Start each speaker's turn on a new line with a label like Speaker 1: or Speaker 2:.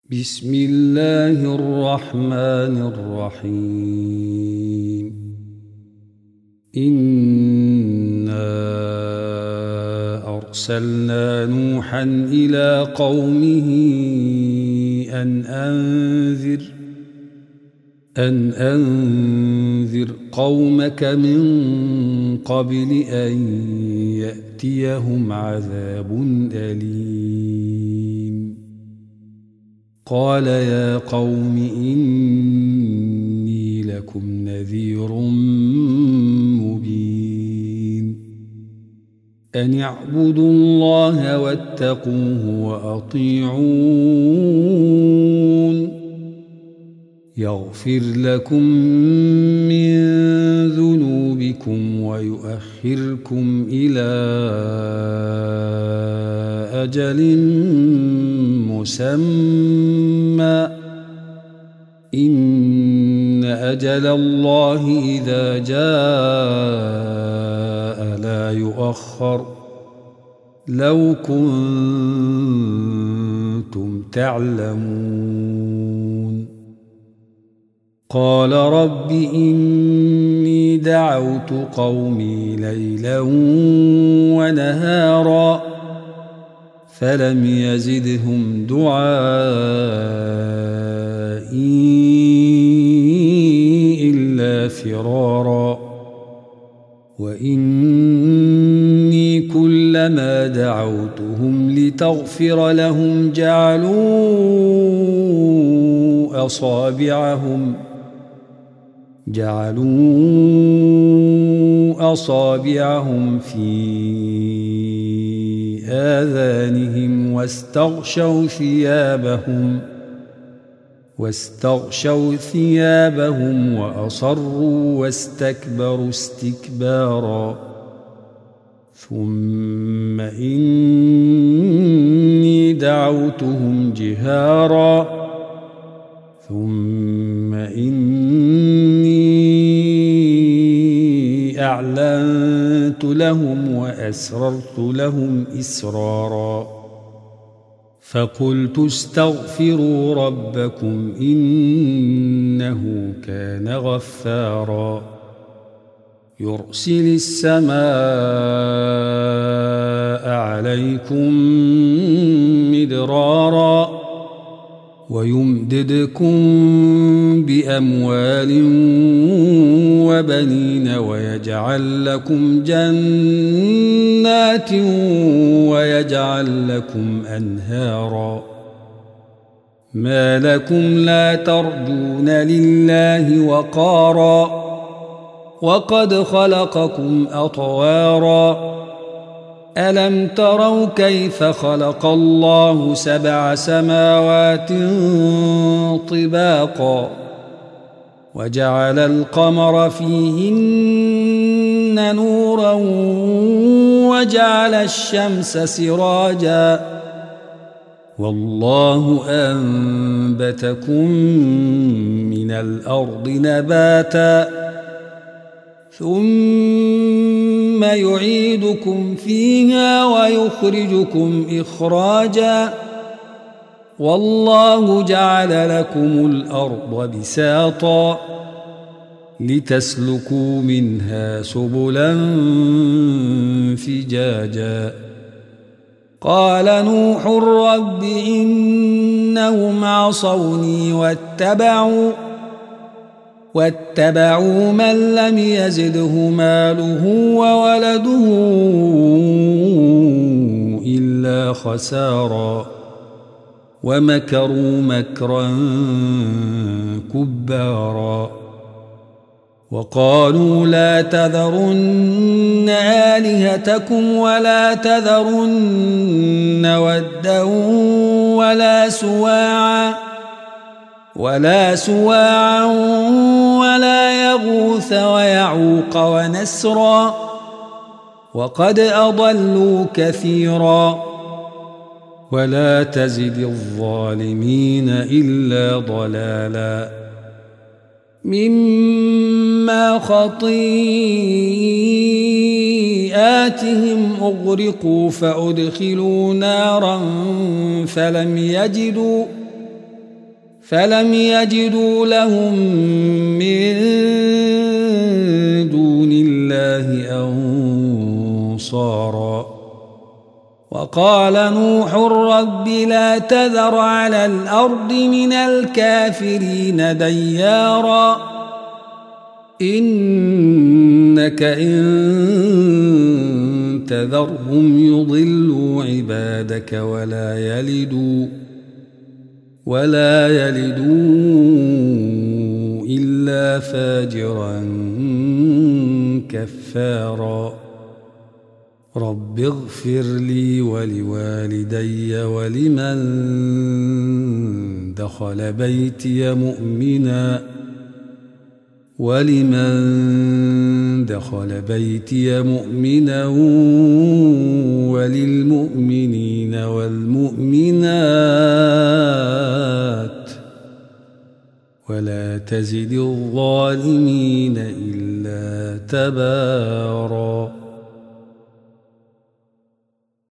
Speaker 1: بسم الله الرحمن الرحيم. إنا أرسلنا نوحا إلى قومه أن أنذر قومك من قبل أن يأتيهم عذاب أليم. قال يا قوم إني لكم نذير مبين. أن اعبدوا الله واتقوه وأطيعون. يغفر لكم من ذنوبكم ويؤخركم إلى أجل مسمى. إن أجل الله إذا جاء لا يؤخر. لو كنتم تعلمون. قال رب إني دعوت قومي ليلا ونهارا فلم يزدهم دعائي إلا فرارا. وإني كلما دعوتهم لتغفر لهم جعلوا أصابعهم في آذانهم واستغشوا ثيابهم وأصروا واستكبروا استكبارا. ثم إني دعوتهم جهارا ثم إني أعلنت لهم وأسررت لهم إسرارا. فقلت استغفروا ربكم إنه كان غفارا. يرسل السماء عليكم مدرارا ويمددكم بأموال وبنين ويجعل لكم جنات ويجعل لكم أنهارا. ما لكم لا ترجون لله وقارا وقد خلقكم أطوارا. ألم تروا كيف خلق الله 7 سماوات طباقا وجعل القمر فيهن نورا وجعل الشمس سراجا والله أنبتكم من الأرض نباتا ثم يعيدكم فيها ويخرجكم إخراجا. والله جعل لكم الأرض بساطا لتسلكوا منها سبلا فجاجا. قال نوح رب إنهم عصوني واتبعوا من لم يزده ماله وولده إلا خسارا ومكروا مكرا كبارا. وقالوا لا تذرن آلهتكم ولا تذرن ودا ولا سواعا ولا يغوث ويعوق ونسرا وقد أضلوا كثيرا. ولا تزد الظالمين إلا ضلالا. مما خطيئاتهم أغرقوا فأدخلوا نارا فلم يجدوا لهم من دون الله أنصارا وقال نوح رب لا تذر على الأرض من الكافرين ديارا إنك إن تذرهم يضلوا عبادك ولا يلدوا إلا فاجرا كفارا رب اغفر لي ولوالدي ولمن دخل بيتي مؤمنا وللمؤمنين والمؤمنات ولا تزد الظالمين إلا تبارا.